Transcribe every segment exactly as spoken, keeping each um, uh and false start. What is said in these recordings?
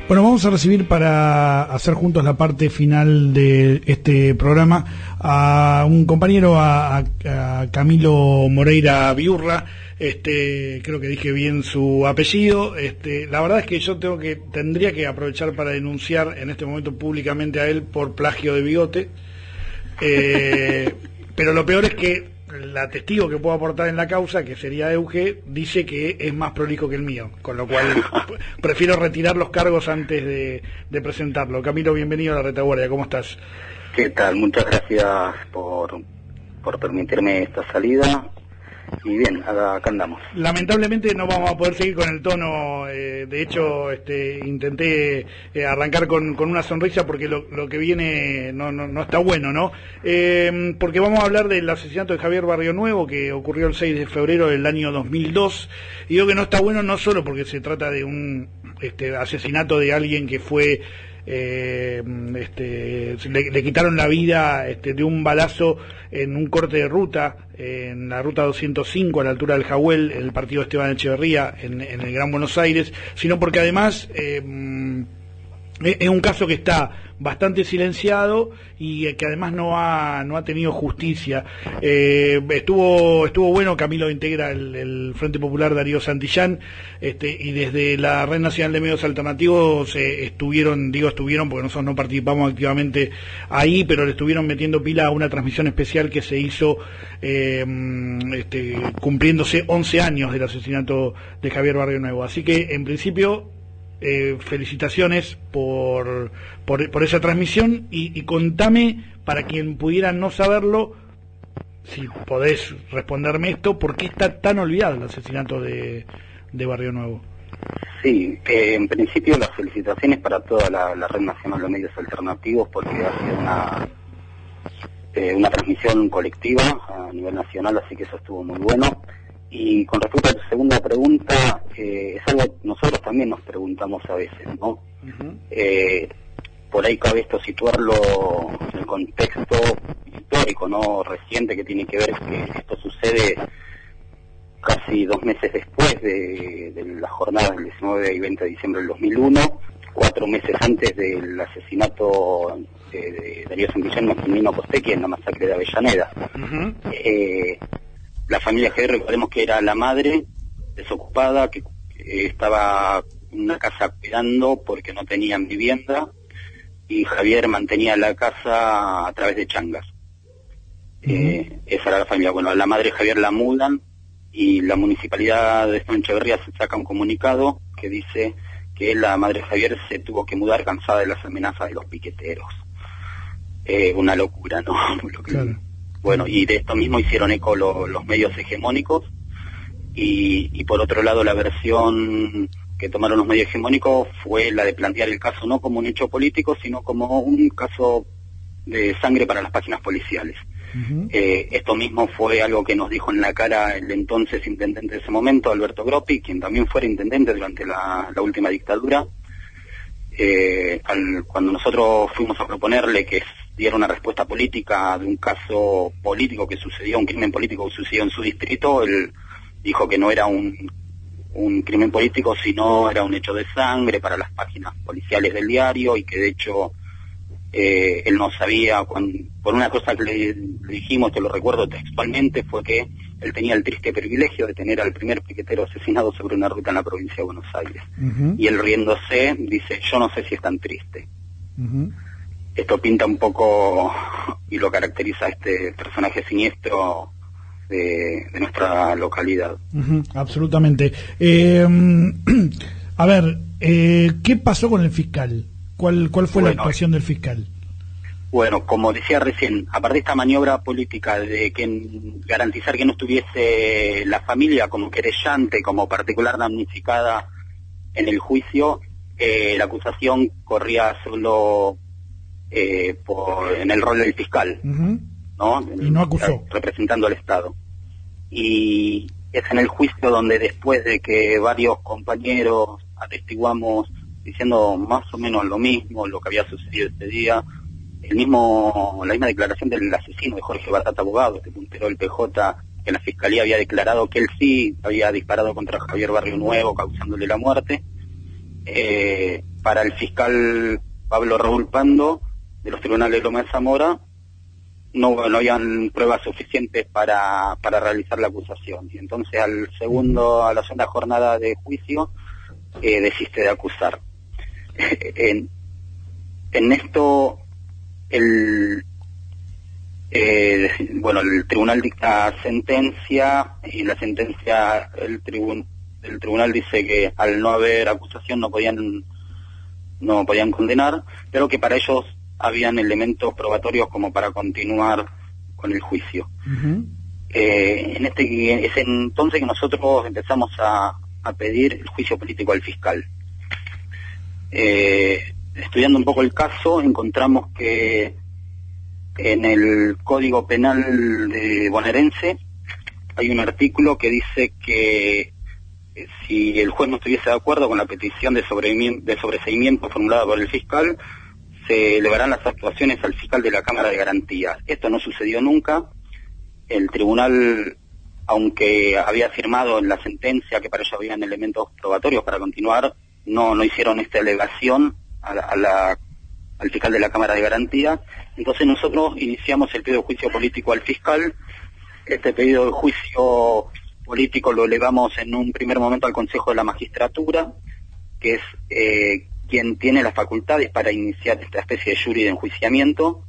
Bueno, vamos a recibir para hacer juntos la parte final de este programa a un compañero, a, a Camilo Moreira Biurra. Este, creo que dije bien su apellido. Este, la verdad es que yo tengo que tendría que aprovechar para denunciar en este momento públicamente a él por plagio de bigote. Eh, pero lo peor es que la testigo que puedo aportar en la causa, que sería Euge, dice que es más prolijo que el mío, con lo cual prefiero retirar los cargos antes de, de presentarlo. Camilo, bienvenido a La Retaguardia, ¿cómo estás? ¿Qué tal? Muchas gracias por, por permitirme esta salida. Y bien, acá, acá andamos. Lamentablemente no vamos a poder seguir con el tono, eh, de hecho este, intenté eh, arrancar con, con una sonrisa porque lo, lo que viene no, no, no está bueno, ¿no? Eh, porque vamos a hablar del asesinato de Javier Barrionuevo, que ocurrió el seis de febrero del año dos mil dos, y digo que no está bueno no solo porque se trata de un este, asesinato de alguien que fue... Eh, este, le, le quitaron la vida este, de un balazo en un corte de ruta, en la ruta doscientos cinco a la altura del Jahuel, el partido de Esteban Echeverría en, en el Gran Buenos Aires, sino porque además eh, es un caso que está bastante silenciado y que además no ha no ha tenido justicia. Eh, estuvo estuvo bueno, Camilo integra el, el Frente Popular Darío Santillán, este, y desde la Red Nacional de Medios Alternativos eh, estuvieron, digo estuvieron porque nosotros no participamos activamente ahí, pero le estuvieron metiendo pila a una transmisión especial que se hizo eh, este, cumpliéndose once años del asesinato de Javier Barrionuevo. Así que en principio Eh, felicitaciones por, por por esa transmisión y, y contame, para quien pudiera no saberlo, si podés responderme esto, ¿por qué está tan olvidado el asesinato de, de Barrionuevo? Sí, eh, en principio las felicitaciones para toda la, la Red Nacional de Medios Alternativos, porque ha sido una eh, una transmisión colectiva a nivel nacional, así que eso estuvo muy bueno. Y con respecto a tu segunda pregunta, eh, es algo que nosotros también nos preguntamos a veces, ¿no? Uh-huh. Eh, por ahí cabe esto situarlo en el contexto histórico, ¿no? Reciente, que tiene que ver que esto sucede casi dos meses después de, de las jornadas del diecinueve y veinte de diciembre del dos mil uno, cuatro meses antes del asesinato de, de Darío Santillán y Maximiliano Costecchi en la masacre de Avellaneda. Uh-huh. Eh, La familia G, recordemos que era la madre desocupada, que eh, estaba en una casa cuidando porque no tenían vivienda, y Javier mantenía la casa a través de changas. Uh-huh. Eh, esa era la familia. Bueno, a la madre Javier la mudan, y la municipalidad de Esteban Echeverría se saca un comunicado que dice que la madre Javier se tuvo que mudar cansada de las amenazas de los piqueteros. Eh, una locura, ¿no? Lo que... Claro. Bueno, y de esto mismo hicieron eco lo, los medios hegemónicos, y, y por otro lado la versión que tomaron los medios hegemónicos fue la de plantear el caso no como un hecho político, sino como un caso de sangre para las páginas policiales. Uh-huh. Eh, esto mismo fue algo que nos dijo en la cara el entonces intendente de ese momento, Alberto Groppi, quien también fuera intendente durante la, la última dictadura. Eh, al, cuando nosotros fuimos a proponerle que diera una respuesta política de un caso político que sucedió, un crimen político que sucedió en su distrito, él dijo que no era un, un crimen político, sino era un hecho de sangre para las páginas policiales del diario, y que de hecho eh, él no sabía, cuando, por una cosa que le, le dijimos, te lo recuerdo textualmente, fue que él tenía el triste privilegio de tener al primer piquetero asesinado sobre una ruta en la provincia de Buenos Aires. Uh-huh. Y él, riéndose, dice, yo no sé si es tan triste. Uh-huh. Esto pinta un poco y lo caracteriza a este personaje siniestro de, de nuestra localidad. Uh-huh, absolutamente. Eh, a ver, eh, ¿qué pasó con el fiscal? ¿Cuál, cuál fue bueno, la actuación del fiscal? Bueno, como decía recién, aparte de esta maniobra política de que garantizar que no estuviese la familia como querellante, como particular damnificada en el juicio, eh, la acusación corría solo Eh, por, en el rol del fiscal, uh-huh. ¿no? Y no acusó. Representando al Estado. Y es en el juicio donde, después de que varios compañeros atestiguamos diciendo más o menos lo mismo, lo que había sucedido ese día, el mismo, la misma declaración del asesino de Jorge Batata Abogado, este puntero del P J, que la fiscalía había declarado que él sí había disparado contra Javier Barrionuevo, causándole la muerte. Eh, para el fiscal Pablo Raúl Pando, de los tribunales de Loma de Zamora, no, no habían pruebas suficientes para, para realizar la acusación. Y entonces al segundo, a la segunda jornada de juicio, eh, desiste de acusar. en, en esto, el, eh, bueno, el tribunal dicta sentencia, y la sentencia, el, tribun, el tribunal dice que al no haber acusación no podían, no podían condenar, pero que para ellos habían elementos probatorios como para continuar con el juicio. Uh-huh. Eh, en este es entonces que nosotros empezamos a, a pedir el juicio político al fiscal. Eh, estudiando un poco el caso, encontramos que en el Código Penal de bonaerense hay un artículo que dice que eh, si el juez no estuviese de acuerdo con la petición de, de sobreseimiento formulada por el fiscal, se elevarán las actuaciones al fiscal de la Cámara de Garantías. Esto no sucedió nunca. El tribunal, aunque había afirmado en la sentencia que para ello habían elementos probatorios para continuar, no, no hicieron esta elevación a la, a la, al fiscal de la Cámara de Garantías. Entonces nosotros iniciamos el pedido de juicio político al fiscal. Este pedido de juicio político lo elevamos en un primer momento al Consejo de la Magistratura, que es eh, quien tiene las facultades para iniciar esta especie de jury de enjuiciamiento.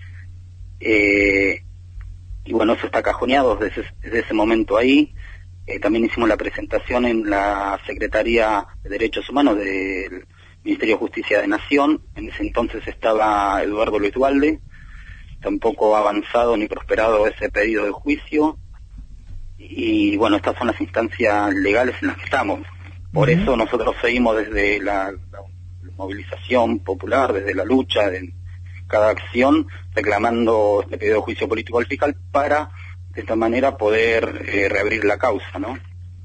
Eh, y bueno, eso está cajoneado desde, desde ese momento ahí. Eh, también hicimos la presentación en la Secretaría de Derechos Humanos del Ministerio de Justicia de Nación. En ese entonces estaba Eduardo Luis Dualde. Tampoco ha avanzado ni prosperado ese pedido de juicio. Y bueno, estas son las instancias legales en las que estamos. Por uh-huh. eso nosotros seguimos desde la, la movilización popular, desde la lucha, de cada acción, reclamando este pedido de juicio político al fiscal para, de esta manera, poder eh, reabrir la causa, ¿no?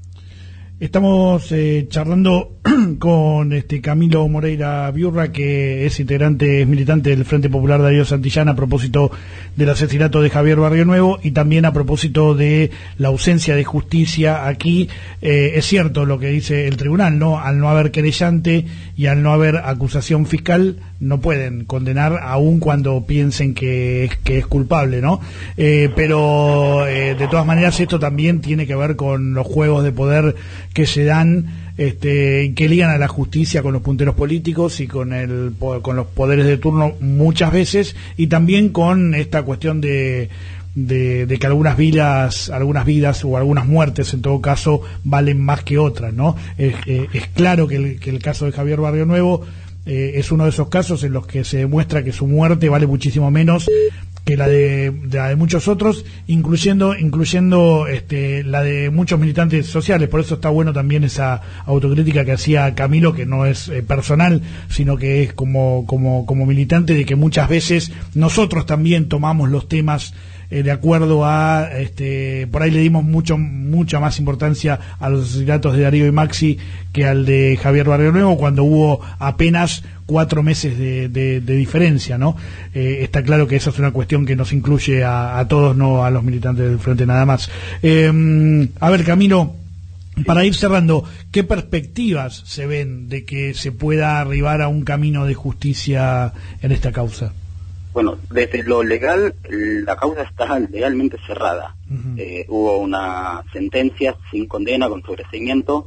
Estamos eh, charlando con este Camilo Moreira Biurra, que es integrante, es militante del Frente Popular Darío Santillán, a propósito del asesinato de Javier Barrionuevo y también a propósito de la ausencia de justicia aquí. Eh, es cierto lo que dice el tribunal, ¿no? Al no haber querellante y al no haber acusación fiscal, no pueden condenar aun cuando piensen que es, que es culpable, ¿no? Eh, pero eh, de todas maneras esto también tiene que ver con los juegos de poder que se dan, este, que ligan a la justicia con los punteros políticos y con el con los poderes de turno muchas veces, y también con esta cuestión de de, de que algunas vidas, algunas vidas o algunas muertes en todo caso valen más que otras, ¿no? Es, eh, es claro que el, que el caso de Javier Barrionuevo eh, es uno de esos casos en los que se demuestra que su muerte vale muchísimo menos que la de, de la de muchos otros, incluyendo incluyendo este la de muchos militantes sociales. Por eso está bueno también esa autocrítica que hacía Camilo, que no es eh, personal, sino que es como como como militante, de que muchas veces nosotros también tomamos los temas eh, de acuerdo a este por ahí le dimos mucho mucha más importancia a los asesinatos de Darío y Maxi que al de Javier Barrionuevo, cuando hubo apenas cuatro meses de, de, de diferencia, ¿no? Eh, está claro que esa es una cuestión que nos incluye a, a todos, no a los militantes del Frente nada más. Eh, a ver, Camilo, para ir cerrando, ¿qué perspectivas se ven de que se pueda arribar a un camino de justicia en esta causa? Bueno, desde lo legal, la causa está legalmente cerrada. Uh-huh. Eh, hubo una sentencia sin condena, con sobreseimiento,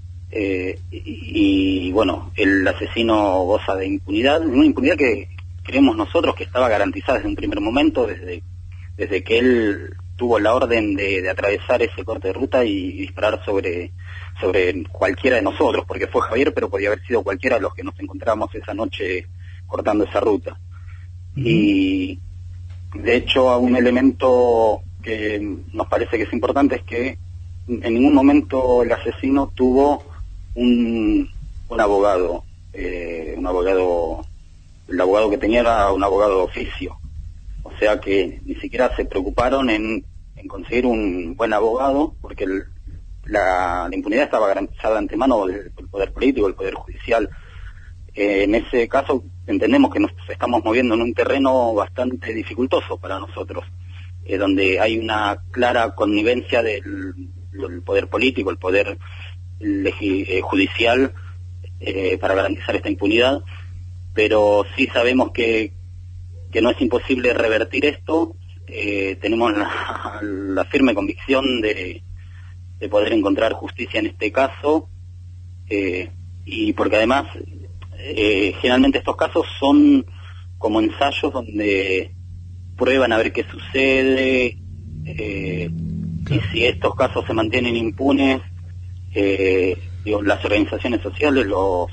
Eh, y, y bueno, el asesino goza de impunidad, una impunidad que creemos nosotros que estaba garantizada desde un primer momento, desde desde que él tuvo la orden de, de atravesar ese corte de ruta y, y disparar sobre sobre cualquiera de nosotros, porque fue Javier, pero podía haber sido cualquiera de los que nos encontramos esa noche cortando esa ruta. Uh-huh. Y de hecho, un elemento que nos parece que es importante es que en ningún momento el asesino tuvo un, un abogado, eh, un abogado, el abogado que tenía era un abogado de oficio, o sea que ni siquiera se preocuparon en, en conseguir un buen abogado, porque el, la, la impunidad estaba garantizada de antemano del, del poder político, del poder judicial. Eh, en ese caso entendemos que nos estamos moviendo en un terreno bastante dificultoso para nosotros, eh, donde hay una clara connivencia del, del poder político, el poder legi- eh, judicial eh, para garantizar esta impunidad, pero sí sabemos que, que no es imposible revertir esto. Eh, tenemos la, la firme convicción de, de poder encontrar justicia en este caso, eh, y porque además eh, generalmente estos casos son como ensayos donde prueban a ver qué sucede, eh, y si estos casos se mantienen impunes, eh, digo, las organizaciones sociales, los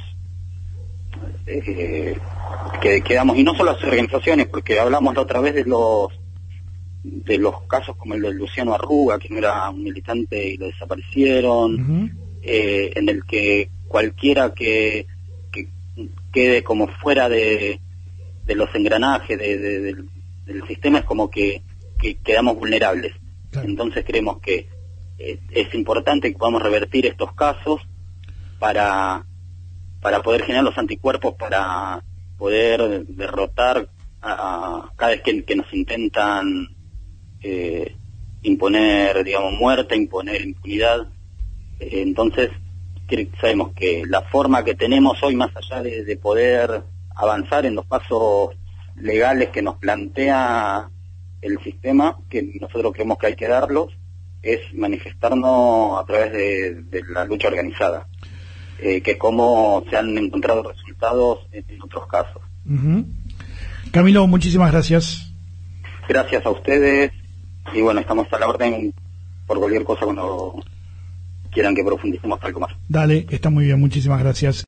eh, que quedamos, y no solo las organizaciones, porque hablamos la otra vez de los de los casos como el de Luciano Arruga, que no era un militante y lo desaparecieron, uh-huh. eh, en el que cualquiera que, que quede como fuera de, de los engranajes de, de, de, del sistema es como que, que quedamos vulnerables. Claro. Entonces creemos que eh, es importante que podamos revertir estos casos para, para poder generar los anticuerpos, para poder derrotar a, a cada vez que, que nos intentan Eh, imponer, digamos, muerte, imponer impunidad. Eh, entonces, sabemos que la forma que tenemos hoy, más allá de, de poder avanzar en los pasos legales que nos plantea el sistema, que nosotros creemos que hay que darlos, es manifestarnos a través de, de la lucha organizada, eh, que es como se han encontrado resultados en, en otros casos. Uh-huh. Camilo, muchísimas gracias. Gracias a ustedes. Y bueno, estamos a la orden por cualquier cosa cuando quieran que profundicemos algo más. Dale, está muy bien, muchísimas gracias.